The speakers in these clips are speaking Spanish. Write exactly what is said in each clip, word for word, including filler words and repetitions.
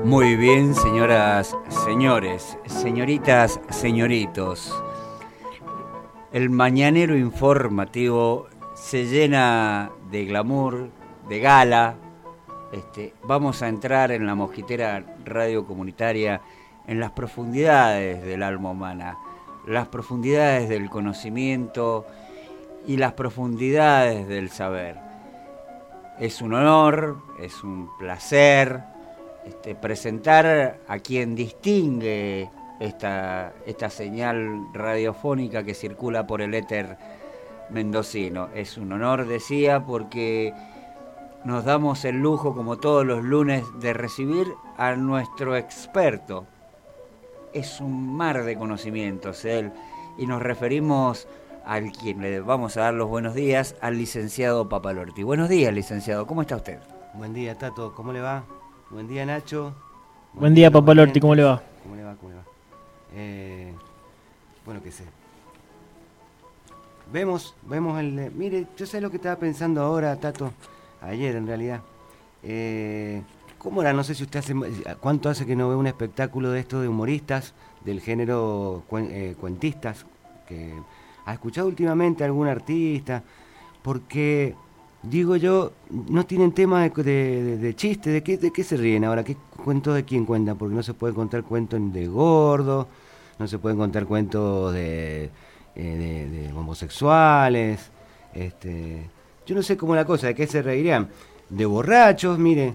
Muy bien, señoras, señores, señoritas, señoritos. El mañanero informativo se llena de glamour, de gala. Este, vamos a entrar en la mosquitera radio comunitaria en las profundidades del alma humana, las profundidades del conocimiento y las profundidades del saber. Es un honor, es un placer este, presentar a quien distingue esta, esta señal radiofónica que circula por el éter mendocino. Es un honor, decía, porque nos damos el lujo, como todos los lunes, de recibir a nuestro experto. Es un mar de conocimientos él, y nos referimos al quien le vamos a dar los buenos días, al licenciado Papalorti. Buenos días, licenciado, ¿cómo está usted? Buen día, Tato, ¿cómo le va? Buen día, Nacho. Buen, Buen día, día Papalorti, ¿cómo le va? ¿Cómo le va? ¿Cómo le va? Eh, bueno, qué sé. Vemos, vemos el... Mire, yo sé lo que estaba pensando ahora, Tato, ayer en realidad. Eh, ¿Cómo era? No sé si usted hace... ¿Cuánto hace que no ve un espectáculo de estos de humoristas, del género cuen, eh, cuentistas? Que ¿ha escuchado últimamente a algún artista? Porque, digo yo, no tienen tema de, de, de, de chiste. ¿De qué, ¿De qué se ríen ahora? ¿Qué cuentos de quién cuentan? Porque no se puede contar cuentos de gordo, no se pueden contar cuentos de... Eh, de, de homosexuales, este, yo no sé cómo la cosa, ¿de qué se reirían? De borrachos, mire,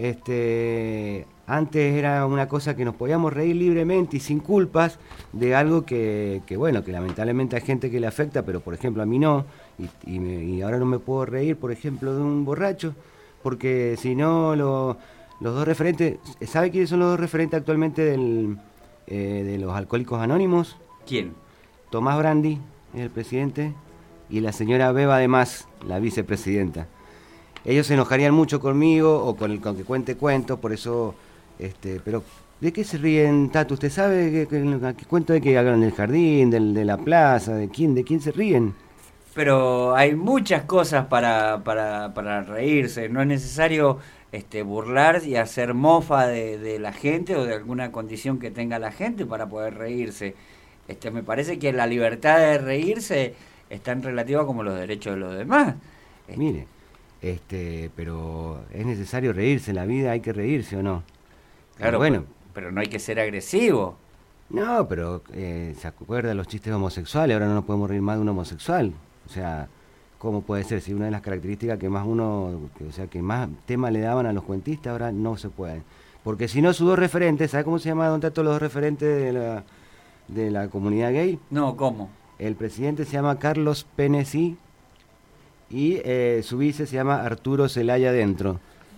este, antes era una cosa que nos podíamos reír libremente y sin culpas de algo que, que bueno, que lamentablemente hay gente que le afecta, pero por ejemplo a mí no, y, y, me, y ahora no me puedo reír, por ejemplo, de un borracho, porque si no, lo, los dos referentes, ¿sabe quiénes son los dos referentes actualmente del, eh, de los Alcohólicos Anónimos? ¿Quién? Tomás Brandi es el presidente y la señora Beba además, la vicepresidenta. Ellos se enojarían mucho conmigo o con el con que cuente cuentos, por eso, este, pero ¿de qué se ríen, Tato? ¿Usted sabe qué, qué, qué cuento de que hagan del jardín, del, de la plaza, de quién, de quién se ríen? Pero hay muchas cosas para, para, para reírse, no es necesario este, burlar y hacer mofa de, de la gente o de alguna condición que tenga la gente para poder reírse. Este, me parece que la libertad de reírse es tan relativa como los derechos de los demás. Este. Mire, este, pero es necesario reírse, en la vida hay que reírse, ¿o no? Claro, pero, bueno, pero, pero no hay que ser agresivo. No, pero eh, ¿se acuerda de los chistes homosexuales? Ahora no nos podemos reír más de un homosexual. O sea, ¿cómo puede ser? Si una de las características que más uno, que, o sea, que más tema le daban a los cuentistas, ahora no se puede. Porque si no, sus dos referentes, ¿sabe cómo se llama, don Tato, los dos referentes de la... de la comunidad gay? No, ¿cómo? El presidente se llama Carlos Penesi y eh, su vice se llama Arturo Celaya Dentro.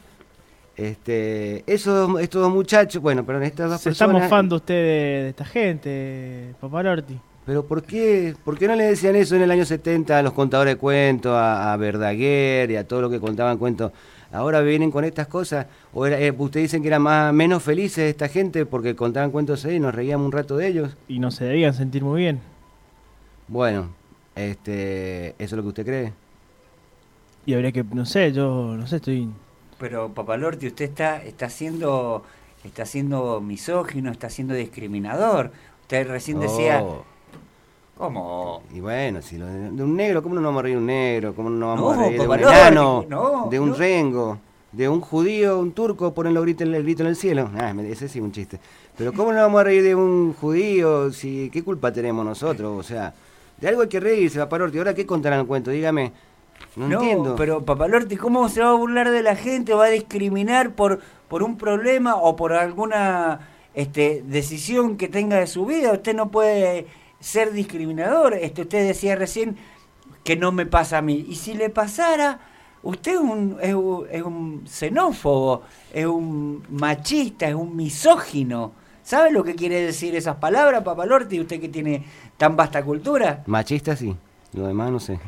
Este, esos, estos dos muchachos, bueno, pero estas dos se personas... Se está mofando usted de, de esta gente, Papalorti. Pero ¿por qué, ¿por qué no le decían eso en el año setenta a los contadores de cuentos, a, a Verdaguer y a todo lo que contaban cuentos? Ahora vienen con estas cosas, o era, eh, ustedes dicen que eran más, menos felices esta gente porque contaban cuentos ahí y nos reíamos un rato de ellos. Y no se debían sentir muy bien. Bueno, este, ¿eso es lo que usted cree? Y habría que, no sé, yo, no sé, estoy... Pero, Papalorti, usted está, está siendo, está siendo misógino, está siendo discriminador. Usted recién decía... Oh. ¿Cómo? Y bueno, si lo de, de un negro, ¿cómo no nos vamos a reír de un negro? ¿Cómo no nos vamos no, a reír de un Papalorti, enano? No, de un no. rengo, de un judío, un turco, ponen el grito, el grito en el cielo. Ah, ese sí es un chiste. Pero ¿cómo no nos vamos a reír de un judío? Si, ¿qué culpa tenemos nosotros? O sea, de algo hay que reírse, Papalorti. ¿Ahora qué contarán el cuento? Dígame. No, no entiendo. Pero, Papalorti, ¿cómo se va a burlar de la gente? ¿Va a discriminar por, por un problema o por alguna este, decisión que tenga de su vida? Usted no puede... ser discriminador. Este, usted decía recién que no me pasa a mí. Y si le pasara, usted es un, es un, es un xenófobo, es un machista, es un misógino. ¿Sabe lo que quiere decir esas palabras, Papalorti? Usted que tiene tan vasta cultura. Machista sí, lo demás no sé.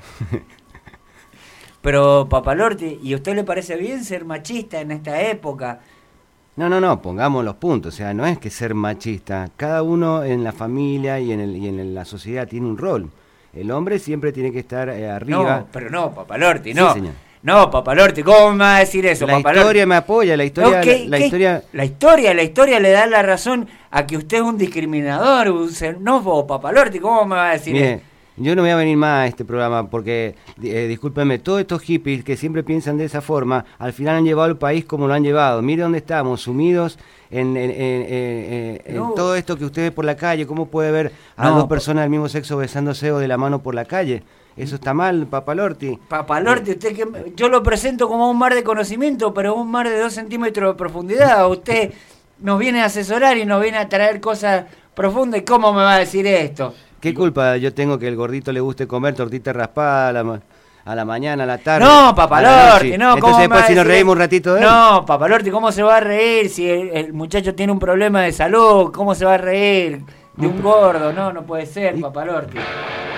Pero, Papalorti, ¿y a usted le parece bien ser machista en esta época? No, no, no, pongamos los puntos, o sea, no es que ser machista, cada uno en la familia y en, el, y en la sociedad tiene un rol. El hombre siempre tiene que estar eh, arriba. No, pero no, Papalorti, no. Sí, señor. No, Papalorti, ¿cómo me va a decir eso, La Papalorti? historia me apoya, la historia... No, ¿qué- la, la qué- historia... la historia, la historia le da la razón a que usted es un discriminador, un xenófobo, Papalorti, ¿cómo me va a decir Mire, eso? yo no voy a venir más a este programa porque, eh, discúlpeme, todos estos hippies que siempre piensan de esa forma, al final han llevado al país como lo han llevado. Mire dónde estamos, sumidos en, en, en- en- en No. todo esto que usted ve por la calle. ¿Cómo puede ver a No, dos pa- personas del mismo sexo besándose o de la mano por la calle? Eso está mal, Papalorti. Papalorti, usted que yo lo presento como un mar de conocimiento, pero un mar de dos centímetros de profundidad. Usted nos viene a asesorar y nos viene a traer cosas profundas. ¿Y cómo me va a decir esto? ¿Qué culpa yo tengo que el gordito le guste comer tortita raspada a la, ma- a la mañana, a la tarde? No, a la Papalorti, noche? no, ¿cómo Entonces me va después a si nos decir reímos un eso? ratito de él. No, Papalorti, ¿cómo se va a reír si el, el muchacho tiene un problema de salud? ¿Cómo se va a reír de un gordo? No, no puede ser, Y- Papalorti.